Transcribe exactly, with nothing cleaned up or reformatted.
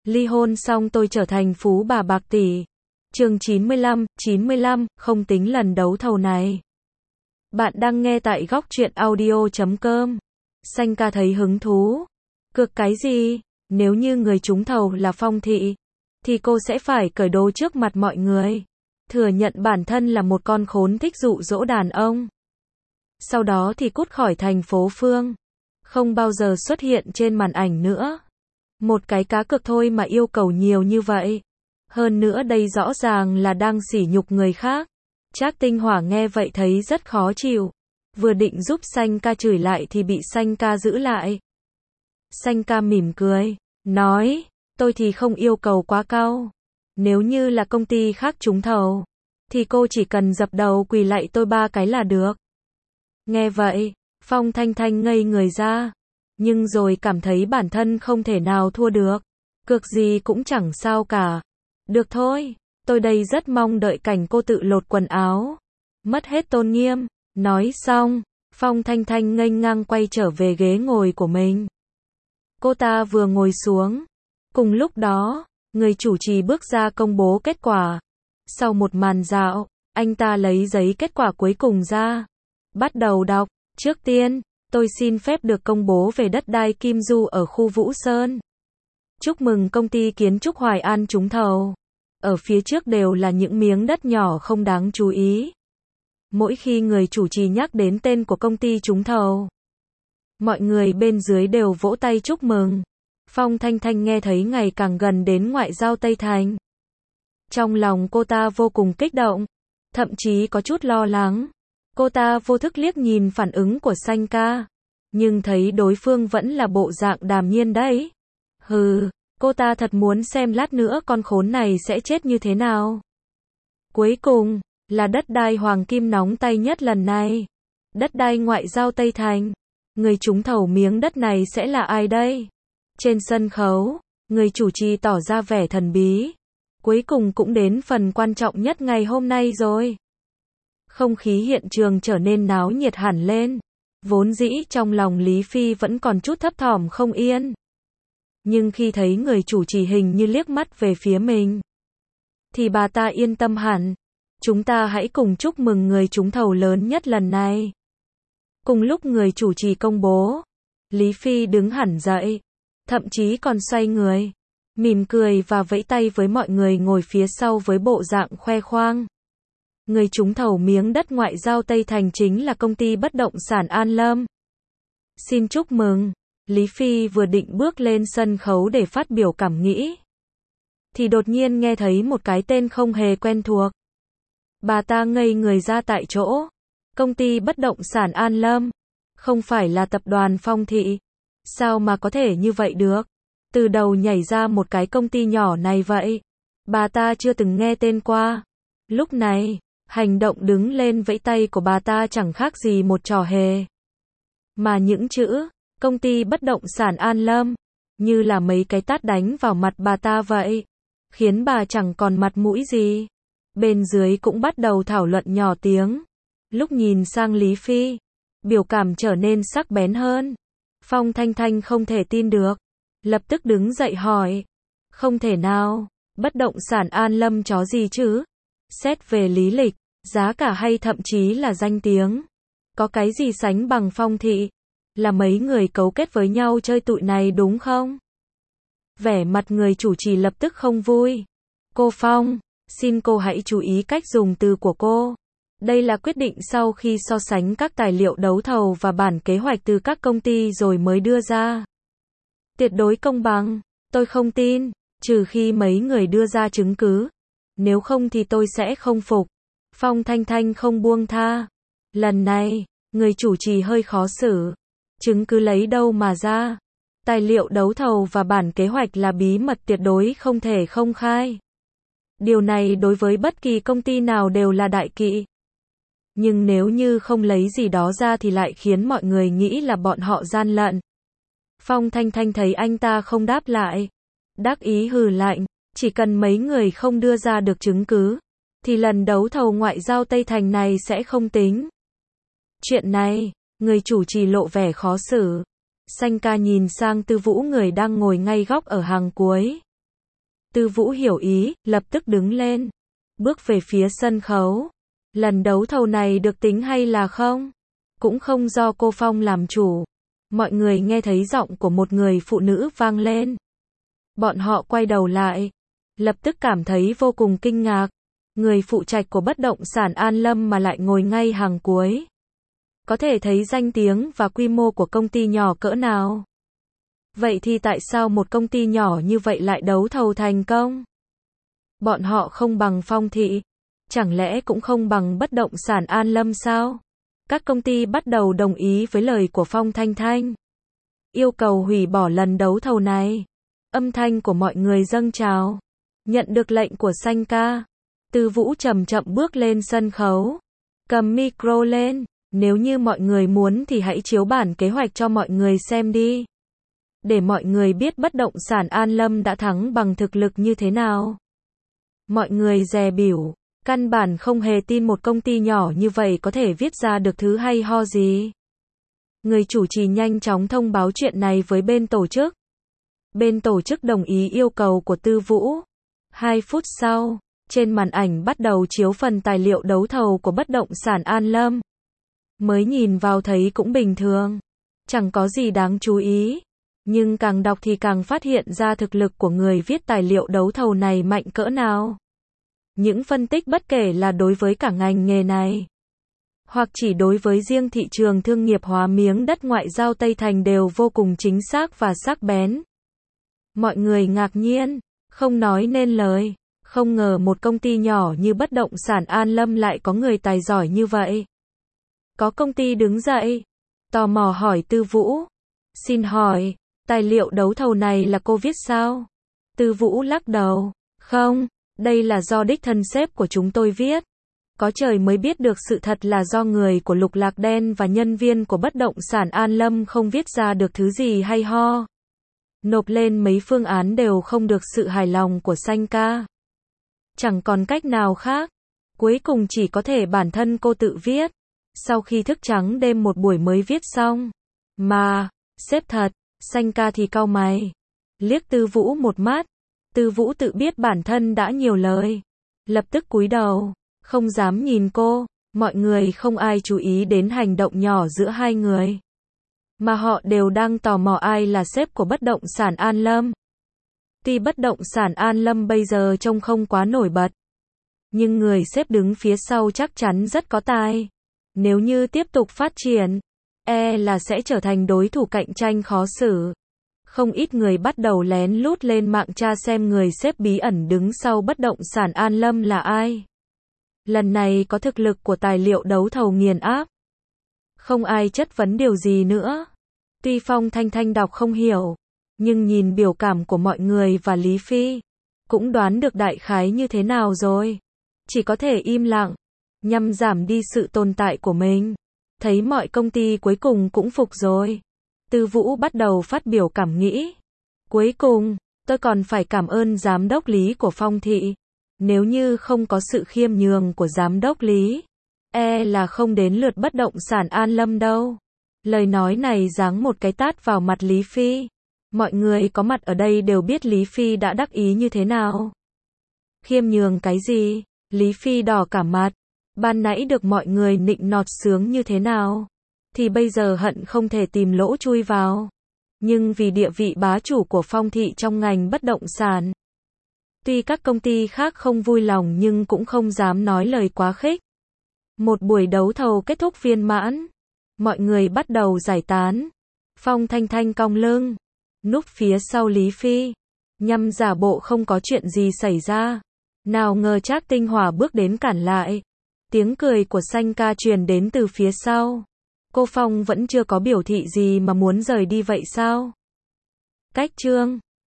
Ly hôn xong tôi trở thành phú bà bạc tỷ. Chương chín mươi lăm, chín mươi lăm, không tính lần đấu thầu này. Bạn đang nghe tại góc truyện audio chấm com. Xanh ca thấy hứng thú. Cược cái gì? Nếu như người trúng thầu là Phong Thị, thì cô sẽ phải cởi đồ trước mặt mọi người. Thừa nhận bản thân là một con khốn thích dụ dỗ đàn ông. Sau đó thì cút khỏi thành phố Phương. Không bao giờ xuất hiện trên màn ảnh nữa. Một cái cá cược thôi mà yêu cầu nhiều như vậy. Hơn nữa đây rõ ràng là đang sỉ nhục người khác. Trác Tinh Hỏa nghe vậy thấy rất khó chịu. Vừa định giúp Xanh ca chửi lại thì bị Xanh ca giữ lại. Xanh ca mỉm cười, nói, tôi thì không yêu cầu quá cao. Nếu như là công ty khác trúng thầu, thì cô chỉ cần dập đầu quỳ lạy tôi ba cái là được. Nghe vậy, Phong Thanh Thanh ngây người ra. Nhưng rồi cảm thấy bản thân không thể nào thua được. Cược gì cũng chẳng sao cả. Được thôi, tôi đây rất mong đợi cảnh cô tự lột quần áo. Mất hết tôn nghiêm. Nói xong, Phong Thanh Thanh nghênh ngang quay trở về ghế ngồi của mình. Cô ta vừa ngồi xuống. Cùng lúc đó, người chủ trì bước ra công bố kết quả. Sau một màn dạo, anh ta lấy giấy kết quả cuối cùng ra. Bắt đầu đọc. Trước tiên, tôi xin phép được công bố về đất đai Kim Du ở khu Vũ Sơn. Chúc mừng công ty kiến trúc Hoài An trúng thầu. Ở phía trước đều là những miếng đất nhỏ không đáng chú ý. Mỗi khi người chủ trì nhắc đến tên của công ty trúng thầu, mọi người bên dưới đều vỗ tay chúc mừng. Phong Thanh Thanh nghe thấy ngày càng gần đến ngoại giao Tây Thành. Trong lòng cô ta vô cùng kích động, thậm chí có chút lo lắng. Cô ta vô thức liếc nhìn phản ứng của Xanh ca, nhưng thấy đối phương vẫn là bộ dạng đàm nhiên đấy. Hừ, cô ta thật muốn xem lát nữa con khốn này sẽ chết như thế nào. Cuối cùng, là đất đai hoàng kim nóng tay nhất lần này. Đất đai ngoại giao Tây Thành. Người trúng thầu miếng đất này sẽ là ai đây? Trên sân khấu, người chủ trì tỏ ra vẻ thần bí. Cuối cùng cũng đến phần quan trọng nhất ngày hôm nay rồi. Không khí hiện trường trở nên náo nhiệt hẳn lên. Vốn dĩ trong lòng Lý Phi vẫn còn chút thấp thỏm không yên. Nhưng khi thấy người chủ trì hình như liếc mắt về phía mình, thì bà ta yên tâm hẳn. Chúng ta hãy cùng chúc mừng người trúng thầu lớn nhất lần này. Cùng lúc người chủ trì công bố, Lý Phi đứng hẳn dậy, thậm chí còn xoay người, mỉm cười và vẫy tay với mọi người ngồi phía sau với bộ dạng khoe khoang. Người trúng thầu miếng đất ngoại giao Tây Thành chính là công ty bất động sản An Lâm. Xin chúc mừng. Lý Phi vừa định bước lên sân khấu để phát biểu cảm nghĩ, thì đột nhiên nghe thấy một cái tên không hề quen thuộc. Bà ta ngây người ra tại chỗ. Công ty bất động sản An Lâm, không phải là tập đoàn Phong Thị. Sao mà có thể như vậy được? Từ đầu nhảy ra một cái công ty nhỏ này vậy. Bà ta chưa từng nghe tên qua. Lúc này, hành động đứng lên vẫy tay của bà ta chẳng khác gì một trò hề. Mà những chữ, công ty bất động sản An Lâm, như là mấy cái tát đánh vào mặt bà ta vậy. Khiến bà chẳng còn mặt mũi gì. Bên dưới cũng bắt đầu thảo luận nhỏ tiếng. Lúc nhìn sang Lý Phi, biểu cảm trở nên sắc bén hơn. Phong Thanh Thanh không thể tin được. Lập tức đứng dậy hỏi. Không thể nào, bất động sản An Lâm chó gì chứ? Xét về lý lịch, giá cả hay thậm chí là danh tiếng, có cái gì sánh bằng Phong Thị? Là mấy người cấu kết với nhau chơi tụi này đúng không? Vẻ mặt người chủ trì lập tức không vui. Cô Phong, xin cô hãy chú ý cách dùng từ của cô. Đây là quyết định sau khi so sánh các tài liệu đấu thầu và bản kế hoạch từ các công ty rồi mới đưa ra. Tuyệt đối công bằng, tôi không tin, trừ khi mấy người đưa ra chứng cứ. Nếu không thì tôi sẽ không phục. Phong Thanh Thanh không buông tha. Lần này, người chủ trì hơi khó xử. Chứng cứ lấy đâu mà ra? Tài liệu đấu thầu và bản kế hoạch là bí mật tuyệt đối không thể công khai. Điều này đối với bất kỳ công ty nào đều là đại kỵ. Nhưng nếu như không lấy gì đó ra thì lại khiến mọi người nghĩ là bọn họ gian lận. Phong Thanh Thanh thấy anh ta không đáp lại, đắc ý hừ lạnh, chỉ cần mấy người không đưa ra được chứng cứ, thì lần đấu thầu ngoại giao Tây Thành này sẽ không tính. Chuyện này, người chủ trì lộ vẻ khó xử. Xanh ca nhìn sang Tư Vũ người đang ngồi ngay góc ở hàng cuối. Tư Vũ hiểu ý, lập tức đứng lên, bước về phía sân khấu. Lần đấu thầu này được tính hay là không? Cũng không do cô Phong làm chủ. Mọi người nghe thấy giọng của một người phụ nữ vang lên. Bọn họ quay đầu lại, lập tức cảm thấy vô cùng kinh ngạc. Người phụ trách của bất động sản An Lâm mà lại ngồi ngay hàng cuối. Có thể thấy danh tiếng và quy mô của công ty nhỏ cỡ nào. Vậy thì tại sao một công ty nhỏ như vậy lại đấu thầu thành công? Bọn họ không bằng Phong thị, chẳng lẽ cũng không bằng bất động sản An Lâm sao? Các công ty bắt đầu đồng ý với lời của Phong Thanh Thanh, yêu cầu hủy bỏ lần đấu thầu này. Âm thanh của mọi người dâng trào. Nhận được lệnh của Sanh ca, Tư Vũ chậm chậm bước lên sân khấu, cầm micro lên. Nếu như mọi người muốn thì hãy chiếu bản kế hoạch cho mọi người xem đi. Để mọi người biết bất động sản An Lâm đã thắng bằng thực lực như thế nào. Mọi người dè bỉu, căn bản không hề tin một công ty nhỏ như vậy có thể viết ra được thứ hay ho gì. Người chủ trì nhanh chóng thông báo chuyện này với bên tổ chức. Bên tổ chức đồng ý yêu cầu của Tư Vũ. Hai phút sau, trên màn ảnh bắt đầu chiếu phần tài liệu đấu thầu của bất động sản An Lâm. Mới nhìn vào thấy cũng bình thường, chẳng có gì đáng chú ý. Nhưng càng đọc thì càng phát hiện ra thực lực của người viết tài liệu đấu thầu này mạnh cỡ nào. Những phân tích bất kể là đối với cả ngành nghề này, hoặc chỉ đối với riêng thị trường thương nghiệp hóa miếng đất ngoại giao Tây Thành đều vô cùng chính xác và sắc bén. Mọi người ngạc nhiên, không nói nên lời, không ngờ một công ty nhỏ như bất động sản An Lâm lại có người tài giỏi như vậy. Có công ty đứng dậy, tò mò hỏi Tư Vũ. Xin hỏi, tài liệu đấu thầu này là cô viết sao? Tư Vũ lắc đầu. Không, đây là do đích thân sếp của chúng tôi viết. Có trời mới biết được sự thật là do người của Lục Lạc Đen và nhân viên của bất động sản An Lâm không viết ra được thứ gì hay ho. Nộp lên mấy phương án đều không được sự hài lòng của Sanh ca. Chẳng còn cách nào khác. Cuối cùng chỉ có thể bản thân cô tự viết. Sau khi thức trắng đêm một buổi mới viết xong. Mà, sếp thật, Sanh ca thì cau mày. Liếc Tư Vũ một mắt. Tư Vũ tự biết bản thân đã nhiều lời. Lập tức cúi đầu, không dám nhìn cô. Mọi người không ai chú ý đến hành động nhỏ giữa hai người. Mà họ đều đang tò mò ai là sếp của bất động sản An Lâm. Tuy bất động sản An Lâm bây giờ trông không quá nổi bật, nhưng người sếp đứng phía sau chắc chắn rất có tài. Nếu như tiếp tục phát triển, e là sẽ trở thành đối thủ cạnh tranh khó xử. Không ít người bắt đầu lén lút lên mạng tra xem người sếp bí ẩn đứng sau bất động sản An Lâm là ai. Lần này có thực lực của tài liệu đấu thầu nghiền áp. Không ai chất vấn điều gì nữa. Tuy Phong Thanh Thanh đọc không hiểu, nhưng nhìn biểu cảm của mọi người và Lý Phi, cũng đoán được đại khái như thế nào rồi. Chỉ có thể im lặng, nhằm giảm đi sự tồn tại của mình. Thấy mọi công ty cuối cùng cũng phục rồi. Tư Vũ bắt đầu phát biểu cảm nghĩ. Cuối cùng, tôi còn phải cảm ơn giám đốc Lý của Phong thị. Nếu như không có sự khiêm nhường của giám đốc Lý, e là không đến lượt bất động sản An Lâm đâu. Lời nói này giáng một cái tát vào mặt Lý Phi. Mọi người có mặt ở đây đều biết Lý Phi đã đắc ý như thế nào. Khiêm nhường cái gì? Lý Phi đỏ cả mặt. Ban nãy được mọi người nịnh nọt sướng như thế nào, thì bây giờ hận không thể tìm lỗ chui vào. Nhưng vì địa vị bá chủ của Phong thị trong ngành bất động sản, tuy các công ty khác không vui lòng nhưng cũng không dám nói lời quá khích. Một buổi đấu thầu kết thúc viên mãn. Mọi người bắt đầu giải tán. Phong Thanh Thanh cong lưng, núp phía sau Lý Phi, nhằm giả bộ không có chuyện gì xảy ra. Nào ngờ Trác Tinh Hỏa bước đến cản lại. Tiếng cười của Sanh ca truyền đến từ phía sau. Cô Phong vẫn chưa có biểu thị gì mà muốn rời đi vậy sao? Cách chương